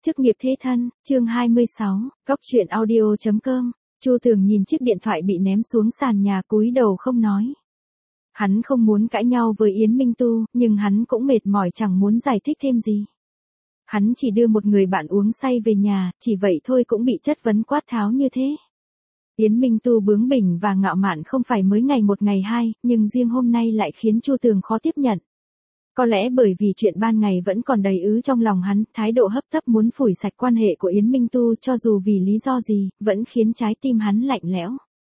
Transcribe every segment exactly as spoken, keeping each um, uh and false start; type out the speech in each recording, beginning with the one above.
Chức nghiệp thế thân, chương hai mươi sáu, Cóc truyện audio chấm com. Chu Tường nhìn chiếc điện thoại bị ném xuống sàn nhà, cúi đầu không nói. Hắn không muốn cãi nhau với Yến Minh Tu, nhưng hắn cũng mệt mỏi chẳng muốn giải thích thêm gì. Hắn chỉ đưa một người bạn uống say về nhà, chỉ vậy thôi cũng bị chất vấn quát tháo như thế. Yến Minh Tu bướng bỉnh và ngạo mạn không phải mới ngày một ngày hai, nhưng riêng hôm nay lại khiến Chu Tường khó tiếp nhận. Có lẽ bởi vì chuyện ban ngày vẫn còn đầy ứ trong lòng hắn, thái độ hấp tấp muốn phủi sạch quan hệ của Yến Minh Tu cho dù vì lý do gì, vẫn khiến trái tim hắn lạnh lẽo.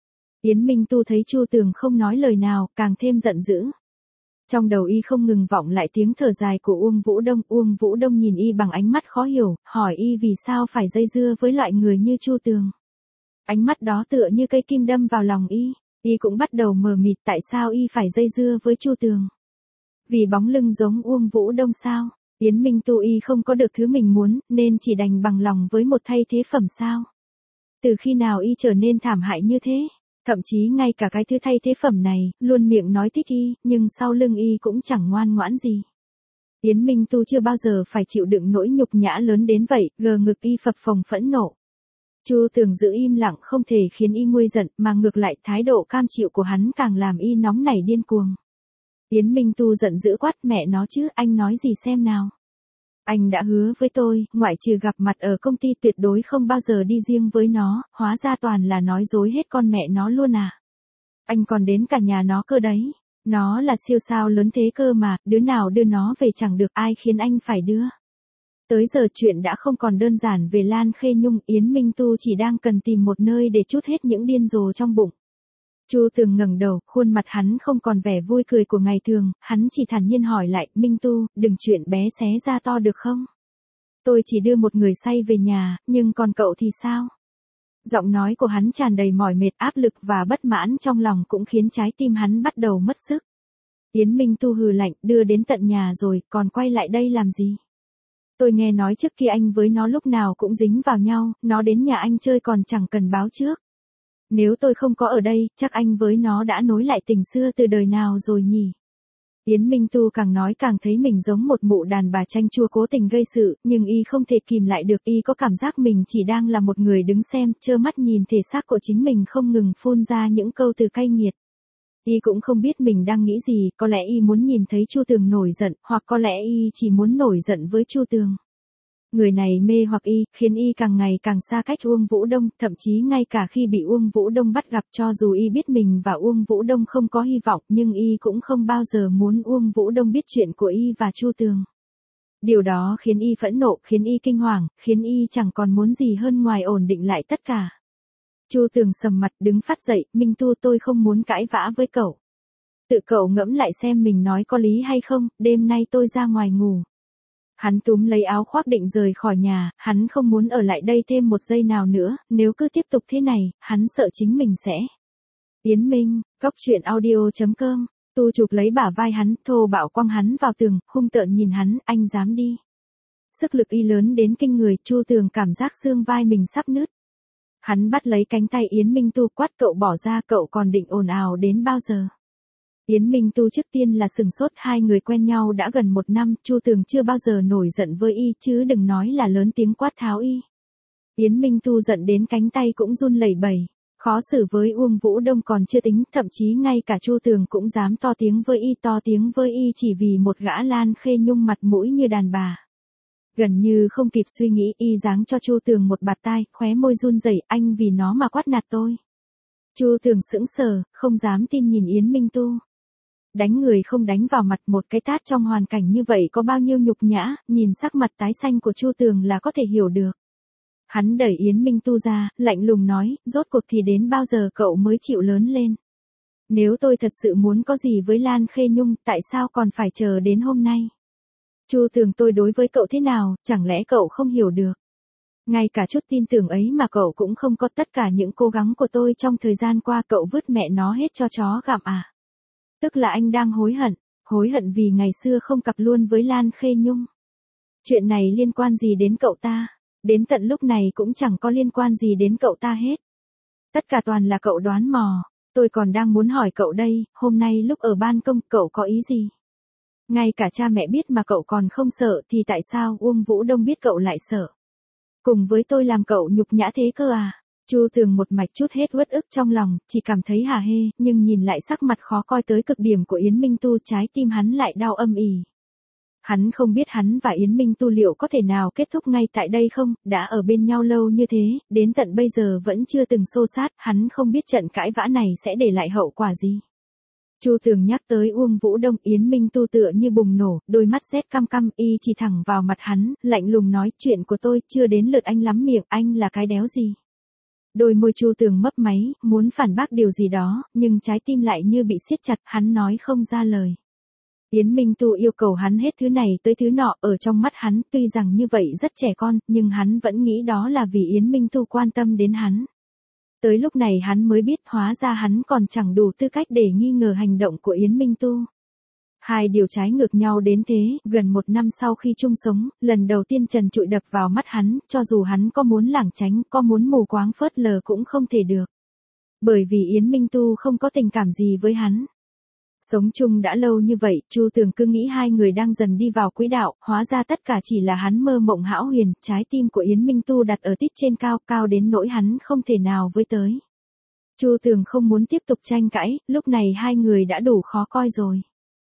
Yến Minh Tu thấy Chu Tường không nói lời nào, càng thêm giận dữ. Trong đầu y không ngừng vọng lại tiếng thở dài của Uông Vũ Đông. Uông Vũ Đông nhìn y bằng ánh mắt khó hiểu, hỏi y vì sao phải dây dưa với loại người như Chu Tường. Ánh mắt đó tựa như cây kim đâm vào lòng y, y cũng bắt đầu mờ mịt tại sao y phải dây dưa với Chu Tường. Vì bóng lưng giống Uông Vũ Đông sao? Yến Minh Tu y không có được thứ mình muốn, nên chỉ đành bằng lòng với một thay thế phẩm sao? Từ khi nào y trở nên thảm hại như thế? Thậm chí ngay cả cái thứ thay thế phẩm này, luôn miệng nói thích y, nhưng sau lưng y cũng chẳng ngoan ngoãn gì. Yến Minh Tu chưa bao giờ phải chịu đựng nỗi nhục nhã lớn đến vậy, gờ ngực y phập phồng phẫn nộ. Chu Tường giữ im lặng không thể khiến y nguôi giận, mà ngược lại thái độ cam chịu của hắn càng làm y nóng nảy điên cuồng. Yến Minh Tu giận dữ quát, mẹ nó chứ, anh nói gì xem nào. Anh đã hứa với tôi, ngoại trừ gặp mặt ở công ty tuyệt đối không bao giờ đi riêng với nó, hóa ra toàn là nói dối hết con mẹ nó luôn à. Anh còn đến cả nhà nó cơ đấy. Nó là siêu sao lớn thế cơ mà, đứa nào đưa nó về chẳng được, ai khiến anh phải đưa. Tới giờ chuyện đã không còn đơn giản về Lan Khê Nhung, Yến Minh Tu chỉ đang cần tìm một nơi để trút hết những điên rồ trong bụng. Chu Tường ngẩng đầu, khuôn mặt hắn không còn vẻ vui cười của ngày thường, hắn chỉ thản nhiên hỏi lại, Minh Tu, đừng chuyện bé xé ra to được không? Tôi chỉ đưa một người say về nhà, nhưng còn cậu thì sao? Giọng nói của hắn tràn đầy mỏi mệt, áp lực và bất mãn trong lòng cũng khiến trái tim hắn bắt đầu mất sức. Yến Minh Tu hừ lạnh, đưa đến tận nhà rồi, còn quay lại đây làm gì? Tôi nghe nói trước kia anh với nó lúc nào cũng dính vào nhau, nó đến nhà anh chơi còn chẳng cần báo trước. Nếu tôi không có ở đây, chắc anh với nó đã nối lại tình xưa từ đời nào rồi nhỉ? Yến Minh Tu càng nói càng thấy mình giống một mụ đàn bà chanh chua cố tình gây sự, nhưng y không thể kìm lại được, y có cảm giác mình chỉ đang là một người đứng xem, trơ mắt nhìn thể xác của chính mình không ngừng phun ra những câu từ cay nghiệt. Y cũng không biết mình đang nghĩ gì, có lẽ y muốn nhìn thấy Chu Tường nổi giận, hoặc có lẽ y chỉ muốn nổi giận với Chu Tường. Người này mê hoặc y, khiến y càng ngày càng xa cách Uông Vũ Đông, thậm chí ngay cả khi bị Uông Vũ Đông bắt gặp, cho dù y biết mình và Uông Vũ Đông không có hy vọng, nhưng y cũng không bao giờ muốn Uông Vũ Đông biết chuyện của y và Chu Tường. Điều đó khiến y phẫn nộ, khiến y kinh hoàng, khiến y chẳng còn muốn gì hơn ngoài ổn định lại tất cả. Chu Tường sầm mặt đứng phát dậy, Minh Tu, tôi không muốn cãi vã với cậu. Tự cậu ngẫm lại xem mình nói có lý hay không, đêm nay tôi ra ngoài ngủ. Hắn túm lấy áo khoác định rời khỏi nhà, hắn không muốn ở lại đây thêm một giây nào nữa, nếu cứ tiếp tục thế này, hắn sợ chính mình sẽ. Yến Minh, Cóc truyện audio chấm com, Tu chụp lấy bả vai hắn, thô bạo quăng hắn vào tường, hung tợn nhìn hắn, anh dám đi. Sức lực y lớn đến kinh người, Chu Tường cảm giác xương vai mình sắp nứt. Hắn bắt lấy cánh tay Yến Minh Tu quát, cậu bỏ ra, cậu còn định ồn ào đến bao giờ? Yến Minh Tu trước tiên là sừng sốt, hai người quen nhau đã gần một năm, Chu Tường chưa bao giờ nổi giận với y, chứ đừng nói là lớn tiếng quát tháo y. Yến Minh Tu giận đến cánh tay cũng run lẩy bẩy, khó xử với Uông Vũ Đông còn chưa tính, thậm chí ngay cả Chu Tường cũng dám to tiếng với y, to tiếng với y chỉ vì một gã Lan Khê Nhung mặt mũi như đàn bà. Gần như không kịp suy nghĩ, y giáng cho Chu Tường một bạt tai, khóe môi run rẩy, anh vì nó mà quát nạt tôi. Chu Tường sững sờ, không dám tin nhìn Yến Minh Tu. Đánh người không đánh vào mặt, một cái tát trong hoàn cảnh như vậy có bao nhiêu nhục nhã, nhìn sắc mặt tái xanh của Chu Tường là có thể hiểu được. Hắn đẩy Yến Minh Tu ra, lạnh lùng nói, rốt cuộc thì đến bao giờ cậu mới chịu lớn lên? Nếu tôi thật sự muốn có gì với Lan Khê Nhung, tại sao còn phải chờ đến hôm nay? Chu Tường, tôi đối với cậu thế nào, chẳng lẽ cậu không hiểu được? Ngay cả chút tin tưởng ấy mà cậu cũng không có, tất cả những cố gắng của tôi trong thời gian qua cậu vứt mẹ nó hết cho chó gặm à? Tức là anh đang hối hận, hối hận vì ngày xưa không cặp luôn với Lan Khê Nhung. Chuyện này liên quan gì đến cậu ta? Đến tận lúc này cũng chẳng có liên quan gì đến cậu ta hết. Tất cả toàn là cậu đoán mò, tôi còn đang muốn hỏi cậu đây, hôm nay lúc ở ban công cậu có ý gì? Ngay cả cha mẹ biết mà cậu còn không sợ thì tại sao Uông Vũ Đông biết cậu lại sợ? Cùng với tôi làm cậu nhục nhã thế cơ à? Chu Tường một mạch chút hết uất ức trong lòng, chỉ cảm thấy hả hê, nhưng nhìn lại sắc mặt khó coi tới cực điểm của Yến Minh Tu, trái tim hắn lại đau âm ỉ. Hắn không biết hắn và Yến Minh Tu liệu có thể nào kết thúc ngay tại đây không, đã ở bên nhau lâu như thế, đến tận bây giờ vẫn chưa từng xô sát, hắn không biết trận cãi vã này sẽ để lại hậu quả gì. Chu Tường nhắc tới Uông Vũ Đông, Yến Minh Tu tựa như bùng nổ, đôi mắt rét căm căm, y chỉ thẳng vào mặt hắn, lạnh lùng nói, chuyện của tôi chưa đến lượt anh lắm miệng, anh là cái đéo gì. Đôi môi Chu Tường mấp máy, muốn phản bác điều gì đó, nhưng trái tim lại như bị siết chặt, hắn nói không ra lời. Yến Minh Tu yêu cầu hắn hết thứ này tới thứ nọ, ở trong mắt hắn, tuy rằng như vậy rất trẻ con, nhưng hắn vẫn nghĩ đó là vì Yến Minh Tu quan tâm đến hắn. Tới lúc này hắn mới biết hóa ra hắn còn chẳng đủ tư cách để nghi ngờ hành động của Yến Minh Tu. Hai điều trái ngược nhau đến thế, gần một năm sau khi chung sống, lần đầu tiên trần trụi đập vào mắt hắn, cho dù hắn có muốn lảng tránh, có muốn mù quáng phớt lờ cũng không thể được. Bởi vì Yến Minh Tu không có tình cảm gì với hắn. Sống chung đã lâu như vậy, Chu Tường cứ nghĩ hai người đang dần đi vào quỹ đạo, hóa ra tất cả chỉ là hắn mơ mộng hão huyền, trái tim của Yến Minh Tu đặt ở tít trên cao, cao đến nỗi hắn không thể nào với tới. Chu Tường không muốn tiếp tục tranh cãi, lúc này hai người đã đủ khó coi rồi.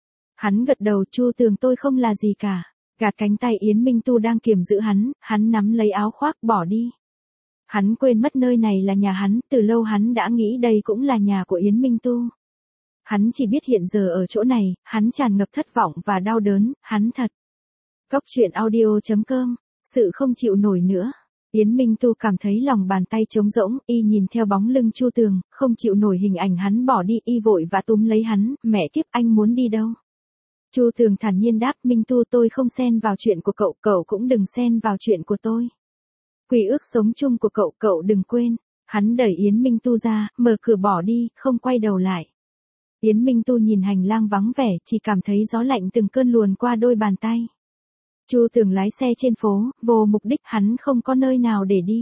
Hắn gật đầu, Chu Tường tôi không là gì cả. Gạt cánh tay Yến Minh Tu đang kiềm giữ hắn, hắn nắm lấy áo khoác bỏ đi. Hắn quên mất nơi này là nhà hắn, từ lâu hắn đã nghĩ đây cũng là nhà của Yến Minh Tu. Hắn chỉ biết hiện giờ ở chỗ này, hắn tràn ngập thất vọng và đau đớn, hắn thật. Cóc truyện audio chấm com, sự không chịu nổi nữa. Yến Minh Tu cảm thấy lòng bàn tay trống rỗng, y nhìn theo bóng lưng Chu Tường, không chịu nổi hình ảnh hắn bỏ đi, y vội và túm lấy hắn, mẹ kiếp anh muốn đi đâu? Chu Tường thản nhiên đáp, Minh Tu tôi không xen vào chuyện của cậu, cậu cũng đừng xen vào chuyện của tôi. Quy ước sống chung của cậu, cậu đừng quên. Hắn đẩy Yến Minh Tu ra, mở cửa bỏ đi, không quay đầu lại. Yến Minh Tu nhìn hành lang vắng vẻ, chỉ cảm thấy gió lạnh từng cơn luồn qua đôi bàn tay. Chu Tường lái xe trên phố, vô mục đích, hắn không có nơi nào để đi.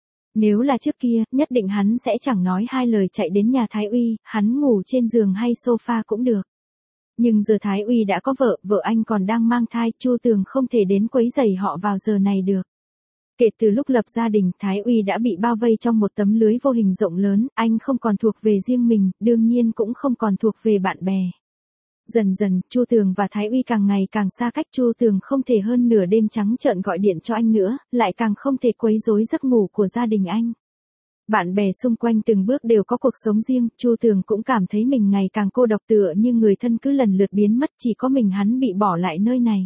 Nếu là trước kia, nhất định hắn sẽ chẳng nói hai lời chạy đến nhà Thái Uy, hắn ngủ trên giường hay sofa cũng được. Nhưng giờ Thái Uy đã có vợ, vợ anh còn đang mang thai, Chu Tường không thể đến quấy rầy họ vào giờ này được. Kể từ lúc lập gia đình, Thái Uy đã bị bao vây trong một tấm lưới vô hình rộng lớn, anh không còn thuộc về riêng mình, đương nhiên cũng không còn thuộc về bạn bè. Dần dần, Chu Tường và Thái Uy càng ngày càng xa cách, Chu Tường không thể hơn nửa đêm trắng trợn gọi điện cho anh nữa, lại càng không thể quấy rối giấc ngủ của gia đình anh. Bạn bè xung quanh từng bước đều có cuộc sống riêng, Chu Tường cũng cảm thấy mình ngày càng cô độc, tựa như người thân cứ lần lượt biến mất, chỉ có mình hắn bị bỏ lại nơi này.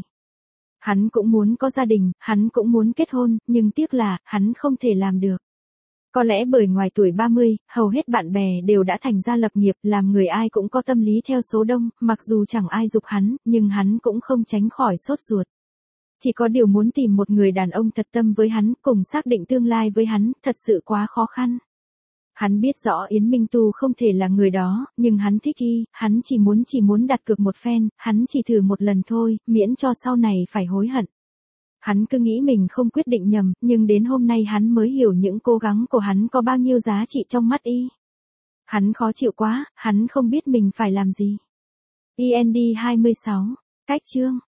Hắn cũng muốn có gia đình, hắn cũng muốn kết hôn, nhưng tiếc là, hắn không thể làm được. Có lẽ bởi ngoài tuổi ba mươi, hầu hết bạn bè đều đã thành gia lập nghiệp, làm người ai cũng có tâm lý theo số đông, mặc dù chẳng ai giục hắn, nhưng hắn cũng không tránh khỏi sốt ruột. Chỉ có điều muốn tìm một người đàn ông thật tâm với hắn, cùng xác định tương lai với hắn, thật sự quá khó khăn. Hắn biết rõ Yến Minh Tu không thể là người đó, nhưng hắn thích y, hắn chỉ muốn chỉ muốn đặt cược một phen, hắn chỉ thử một lần thôi, miễn cho sau này phải hối hận. Hắn cứ nghĩ mình không quyết định nhầm, nhưng đến hôm nay hắn mới hiểu những cố gắng của hắn có bao nhiêu giá trị trong mắt y. Hắn khó chịu quá, hắn không biết mình phải làm gì. i en đê hai mươi sáu, cách chương.